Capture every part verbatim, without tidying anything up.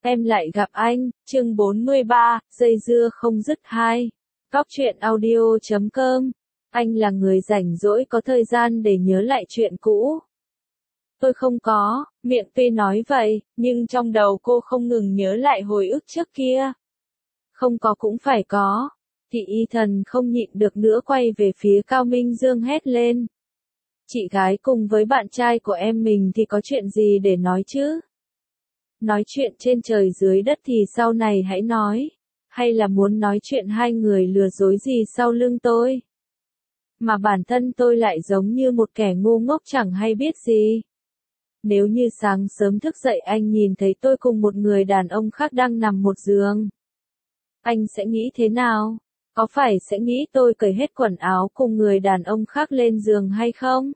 Em lại gặp anh, chương bốn mươi ba, dây dưa không dứt hai. Cóc truyện audio chấm com. Anh là người rảnh rỗi có thời gian để nhớ lại chuyện cũ. Tôi không có, miệng tuy nói vậy, nhưng trong đầu cô không ngừng nhớ lại hồi ức trước kia. Không có cũng phải có. Thị y thần không nhịn được nữa quay về phía Cao Minh Dương hét lên. Chị gái cùng với bạn trai của em mình thì có chuyện gì để nói chứ? Nói chuyện trên trời dưới đất thì sau này hãy nói. Hay là muốn nói chuyện hai người lừa dối gì sau lưng tôi? Mà bản thân tôi lại giống như một kẻ ngu ngốc chẳng hay biết gì. Nếu như sáng sớm thức dậy anh nhìn thấy tôi cùng một người đàn ông khác đang nằm một giường, anh sẽ nghĩ thế nào? Có phải sẽ nghĩ tôi cởi hết quần áo cùng người đàn ông khác lên giường hay không?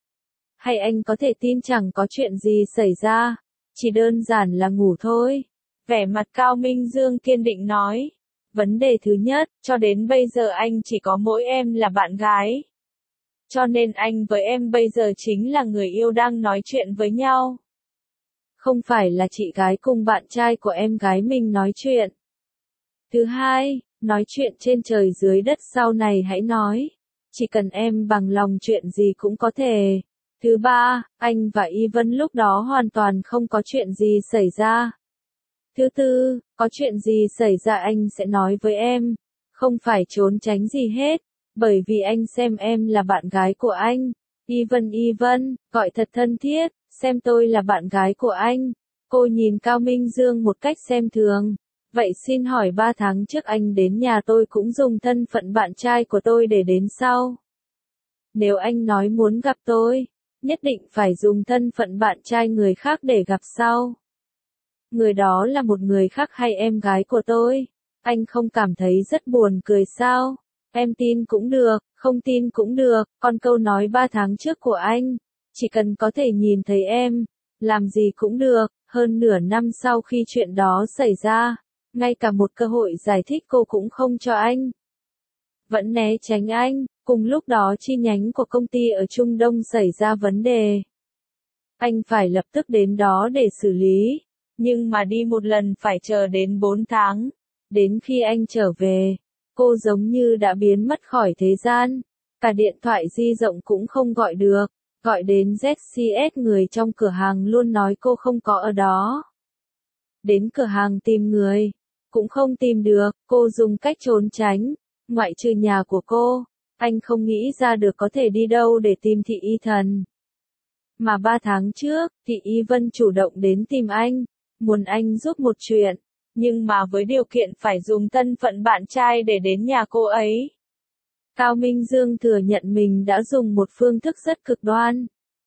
Hay anh có thể tin chẳng có chuyện gì xảy ra, chỉ đơn giản là ngủ thôi? Vẻ mặt Cao Minh Dương kiên định nói. Vấn đề thứ nhất, cho đến bây giờ anh chỉ có mỗi em là bạn gái. Cho nên anh với em bây giờ chính là người yêu đang nói chuyện với nhau. Không phải là chị gái cùng bạn trai của em gái mình nói chuyện. Thứ hai, nói chuyện trên trời dưới đất sau này hãy nói. Chỉ cần em bằng lòng chuyện gì cũng có thể. Thứ ba, anh và Y Vân lúc đó hoàn toàn không có chuyện gì xảy ra. Thứ tư, có chuyện gì xảy ra anh sẽ nói với em. Không phải trốn tránh gì hết. Bởi vì anh xem em là bạn gái của anh. Y Vân Y Vân, gọi thật thân thiết, xem tôi là bạn gái của anh. Cô nhìn Cao Minh Dương một cách xem thường. Vậy xin hỏi ba tháng trước anh đến nhà tôi cũng dùng thân phận bạn trai của tôi để đến sau. Nếu anh nói muốn gặp tôi, nhất định phải dùng thân phận bạn trai người khác để gặp sau. Người đó là một người khác hay em gái của tôi? Anh không cảm thấy rất buồn cười sao? Em tin cũng được, không tin cũng được, còn câu nói ba tháng trước của anh, chỉ cần có thể nhìn thấy em, làm gì cũng được. Hơn nửa năm sau khi chuyện đó xảy ra, ngay cả một cơ hội giải thích cô cũng không cho anh. Vẫn né tránh anh, cùng lúc đó chi nhánh của công ty ở Trung Đông xảy ra vấn đề. Anh phải lập tức đến đó để xử lý, nhưng mà đi một lần phải chờ đến bốn tháng. Đến khi anh trở về, cô giống như đã biến mất khỏi thế gian. Cả điện thoại di động cũng không gọi được. Gọi đến Z C S người trong cửa hàng luôn nói cô không có ở đó. Đến cửa hàng tìm người, cũng không tìm được. Cô dùng cách trốn tránh, ngoại trừ nhà của cô. Anh không nghĩ ra được có thể đi đâu để tìm thị y thần. Mà ba tháng trước, thị y Vân chủ động đến tìm anh, muốn anh giúp một chuyện. Nhưng mà với điều kiện phải dùng thân phận bạn trai để đến nhà cô ấy. Cao Minh Dương thừa nhận mình đã dùng một phương thức rất cực đoan.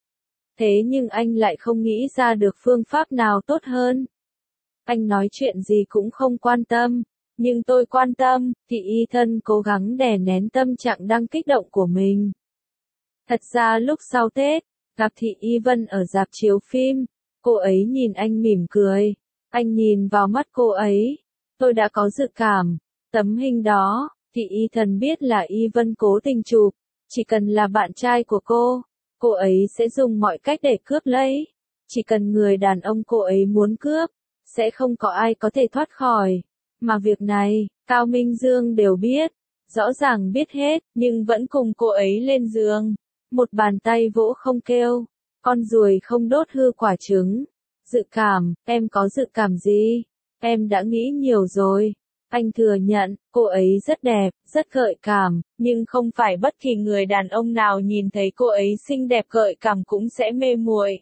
Thế nhưng anh lại không nghĩ ra được phương pháp nào tốt hơn. Anh nói chuyện gì cũng không quan tâm, nhưng tôi quan tâm. Thị y thân cố gắng đè nén tâm trạng đang kích động của mình. Thật ra lúc sau Tết, gặp thị y Vân ở rạp chiếu phim, cô ấy nhìn anh mỉm cười. Anh nhìn vào mắt cô ấy. Tôi đã có dự cảm. Tấm hình đó, thị y thần biết là Y Vân cố tình chụp. Chỉ cần là bạn trai của cô, cô ấy sẽ dùng mọi cách để cướp lấy. Chỉ cần người đàn ông cô ấy muốn cướp, sẽ không có ai có thể thoát khỏi. Mà việc này, Cao Minh Dương đều biết. Rõ ràng biết hết, nhưng vẫn cùng cô ấy lên giường. Một bàn tay vỗ không kêu. Con ruồi không đốt hư quả trứng. Dự cảm, em có dự cảm gì? Em đã nghĩ nhiều rồi. Anh thừa nhận, cô ấy rất đẹp, rất gợi cảm, nhưng không phải bất kỳ người đàn ông nào nhìn thấy cô ấy xinh đẹp gợi cảm cũng sẽ mê muội.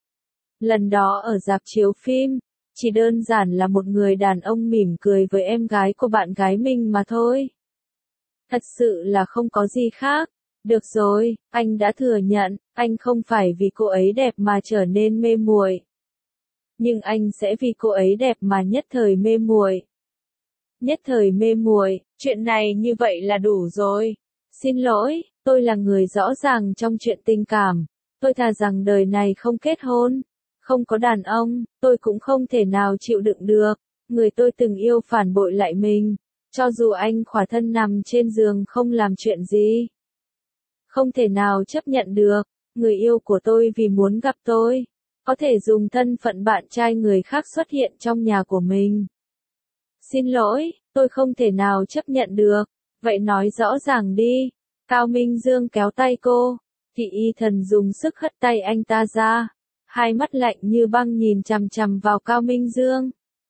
Lần đó ở rạp chiếu phim, chỉ đơn giản là một người đàn ông mỉm cười với em gái của bạn gái mình mà thôi. Thật sự là không có gì khác. Được rồi, anh đã thừa nhận, anh không phải vì cô ấy đẹp mà trở nên mê muội. Nhưng anh sẽ vì cô ấy đẹp mà nhất thời mê muội. Nhất thời mê muội, chuyện này như vậy là đủ rồi. Xin lỗi, tôi là người rõ ràng trong chuyện tình cảm. Tôi thà rằng đời này không kết hôn, không có đàn ông, tôi cũng không thể nào chịu đựng được. Người tôi từng yêu phản bội lại mình, cho dù anh khỏa thân nằm trên giường không làm chuyện gì. Không thể nào chấp nhận được, người yêu của tôi vì muốn gặp tôi, có thể dùng thân phận bạn trai người khác xuất hiện trong nhà của mình. Xin lỗi, tôi không thể nào chấp nhận được. Vậy nói rõ ràng đi. Cao Minh Dương kéo tay cô. Thị Y Thần dùng sức hất tay anh ta ra. Hai mắt lạnh như băng nhìn chằm chằm vào Cao Minh Dương.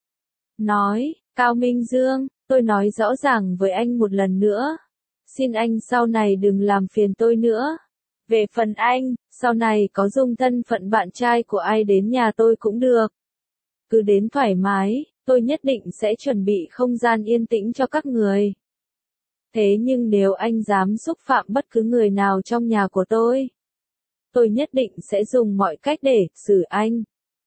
Nói, Cao Minh Dương, tôi nói rõ ràng với anh một lần nữa. Xin anh sau này đừng làm phiền tôi nữa. Về phần anh, sau này có dùng thân phận bạn trai của ai đến nhà tôi cũng được. Cứ đến thoải mái, tôi nhất định sẽ chuẩn bị không gian yên tĩnh cho các người. Thế nhưng nếu anh dám xúc phạm bất cứ người nào trong nhà của tôi, tôi nhất định sẽ dùng mọi cách để xử anh.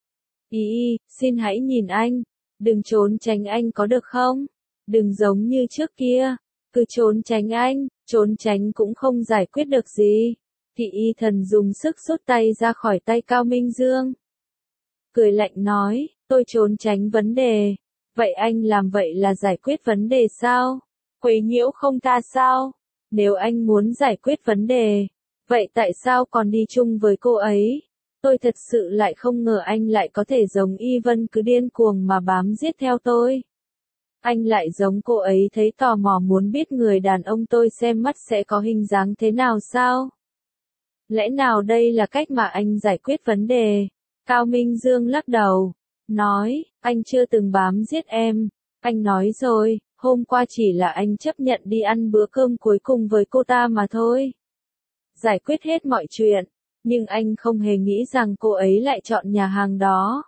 Y Y, xin hãy nhìn anh. Đừng trốn tránh anh có được không? Đừng giống như trước kia. Cứ trốn tránh anh, trốn tránh cũng không giải quyết được gì. Thị Y Thần dùng sức rút tay ra khỏi tay Cao Minh Dương. Cười lạnh nói, tôi trốn tránh vấn đề. Vậy anh làm vậy là giải quyết vấn đề sao? Quấy nhiễu không ta sao? Nếu anh muốn giải quyết vấn đề, vậy tại sao còn đi chung với cô ấy? Tôi thật sự lại không ngờ anh lại có thể giống Y Vân cứ điên cuồng mà bám giết theo tôi. Anh lại giống cô ấy thấy tò mò muốn biết người đàn ông tôi xem mắt sẽ có hình dáng thế nào sao? Lẽ nào đây là cách mà anh giải quyết vấn đề? Cao Minh Dương lắc đầu, nói, anh chưa từng bám giết em. Anh nói rồi, hôm qua chỉ là anh chấp nhận đi ăn bữa cơm cuối cùng với cô ta mà thôi. Giải quyết hết mọi chuyện, nhưng anh không hề nghĩ rằng cô ấy lại chọn nhà hàng đó.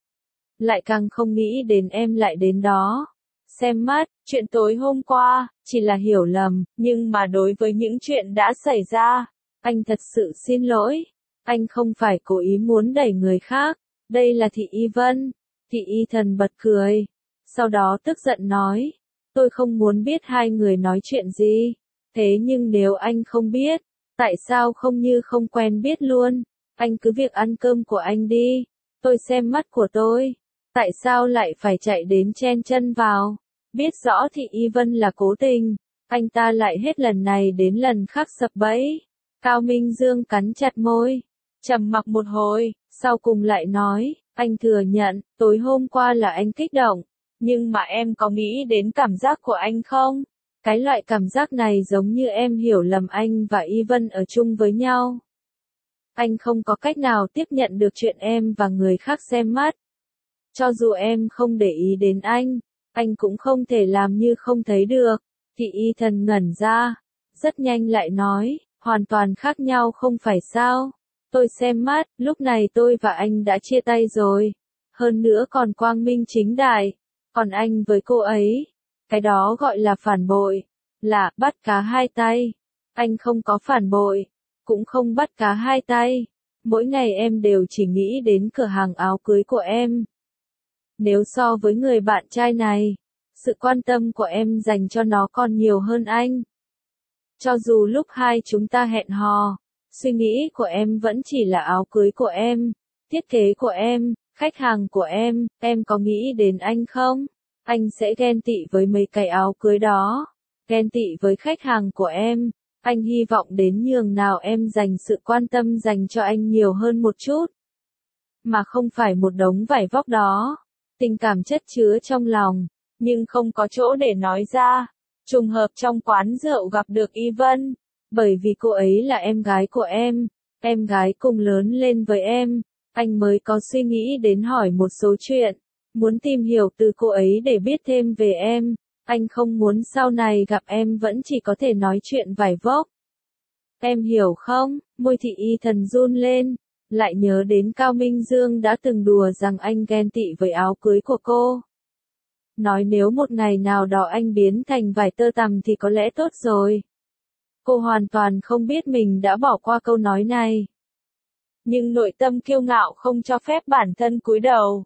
Lại càng không nghĩ đến em lại đến đó. Xem mắt, chuyện tối hôm qua, chỉ là hiểu lầm, nhưng mà đối với những chuyện đã xảy ra, anh thật sự xin lỗi. Anh không phải cố ý muốn đẩy người khác, đây là Thị Y Vân. Thị Y Thần bật cười, sau đó tức giận nói, tôi không muốn biết hai người nói chuyện gì, thế nhưng nếu anh không biết, tại sao không như không quen biết luôn, anh cứ việc ăn cơm của anh đi, tôi xem mắt của tôi, tại sao lại phải chạy đến chen chân vào, biết rõ Thị Y Vân là cố tình, anh ta lại hết lần này đến lần khác sập bẫy. Cao Minh Dương cắn chặt môi, trầm mặc một hồi, sau cùng lại nói, anh thừa nhận, tối hôm qua là anh kích động, nhưng mà em có nghĩ đến cảm giác của anh không? Cái loại cảm giác này giống như em hiểu lầm anh và Y Vân ở chung với nhau. Anh không có cách nào tiếp nhận được chuyện em và người khác xem mắt. Cho dù em không để ý đến anh, anh cũng không thể làm như không thấy được. Thị Y Thần ngẩn ra, rất nhanh lại nói, hoàn toàn khác nhau không phải sao? Tôi xem mắt, lúc này tôi và anh đã chia tay rồi. Hơn nữa còn quang minh chính đại. Còn anh với cô ấy, cái đó gọi là phản bội, là bắt cá hai tay. Anh không có phản bội, cũng không bắt cá hai tay. Mỗi ngày em đều chỉ nghĩ đến cửa hàng áo cưới của em. Nếu so với người bạn trai này, sự quan tâm của em dành cho nó còn nhiều hơn anh. Cho dù lúc hai chúng ta hẹn hò, suy nghĩ của em vẫn chỉ là áo cưới của em, thiết kế của em, khách hàng của em, em có nghĩ đến anh không? Anh sẽ ghen tị với mấy cái áo cưới đó, ghen tị với khách hàng của em, anh hy vọng đến nhường nào em dành sự quan tâm dành cho anh nhiều hơn một chút. Mà không phải một đống vải vóc đó, tình cảm chất chứa trong lòng, nhưng không có chỗ để nói ra. Trùng hợp trong quán rượu gặp được Y Vân, bởi vì cô ấy là em gái của em, em gái cùng lớn lên với em, anh mới có suy nghĩ đến hỏi một số chuyện, muốn tìm hiểu từ cô ấy để biết thêm về em, anh không muốn sau này gặp em vẫn chỉ có thể nói chuyện vải vóc. Em hiểu không? Môi Thị Y Thần run lên, lại nhớ đến Cao Minh Dương đã từng đùa rằng anh ghen tị với áo cưới của cô. Nói nếu một ngày nào đó anh biến thành vải tơ tằm thì có lẽ tốt rồi. Cô hoàn toàn không biết mình đã bỏ qua câu nói này. Nhưng nội tâm kiêu ngạo không cho phép bản thân cúi đầu.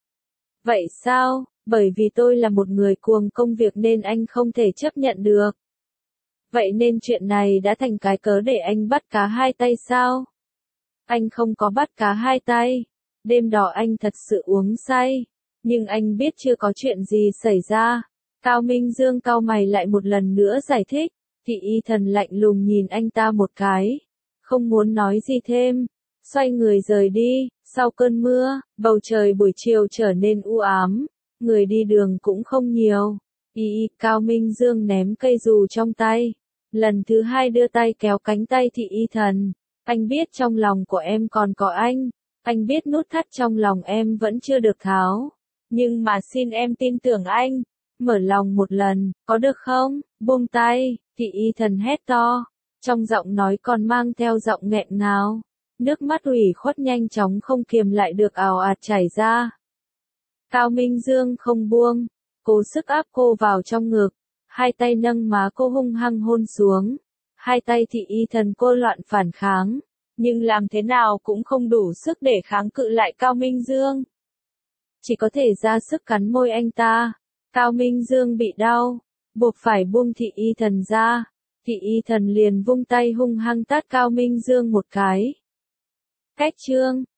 Vậy sao? Bởi vì tôi là một người cuồng công việc nên anh không thể chấp nhận được. Vậy nên chuyện này đã thành cái cớ để anh bắt cá hai tay sao? Anh không có bắt cá hai tay. Đêm đó anh thật sự uống say. Nhưng anh biết chưa có chuyện gì xảy ra. Cao Minh Dương cau mày lại một lần nữa giải thích. Thị Y Thần lạnh lùng nhìn anh ta một cái. Không muốn nói gì thêm. Xoay người rời đi. Sau cơn mưa, bầu trời buổi chiều trở nên u ám, người đi đường cũng không nhiều. Y y, Cao Minh Dương ném cây dù trong tay. Lần thứ hai đưa tay kéo cánh tay Thị Y Thần. Anh biết trong lòng của em còn có anh. Anh biết nút thắt trong lòng em vẫn chưa được tháo. Nhưng mà xin em tin tưởng anh. Mở lòng một lần, có được không? Buông tay, Thị Y Thần hét to. Trong giọng nói còn mang theo giọng nghẹn ngào. Nước mắt ủy khuất nhanh chóng không kiềm lại được ào ạt chảy ra. Cao Minh Dương không buông, cố sức áp cô vào trong ngực, hai tay nâng má cô hung hăng hôn xuống. Hai tay Thị Y Thần cô loạn phản kháng, nhưng làm thế nào cũng không đủ sức để kháng cự lại Cao Minh Dương. Chỉ có thể ra sức cắn môi anh ta. Cao Minh Dương bị đau, buộc phải buông Thị Y Thần ra. Thị Y Thần liền vung tay hung hăng tát Cao Minh Dương một cái. Cách chương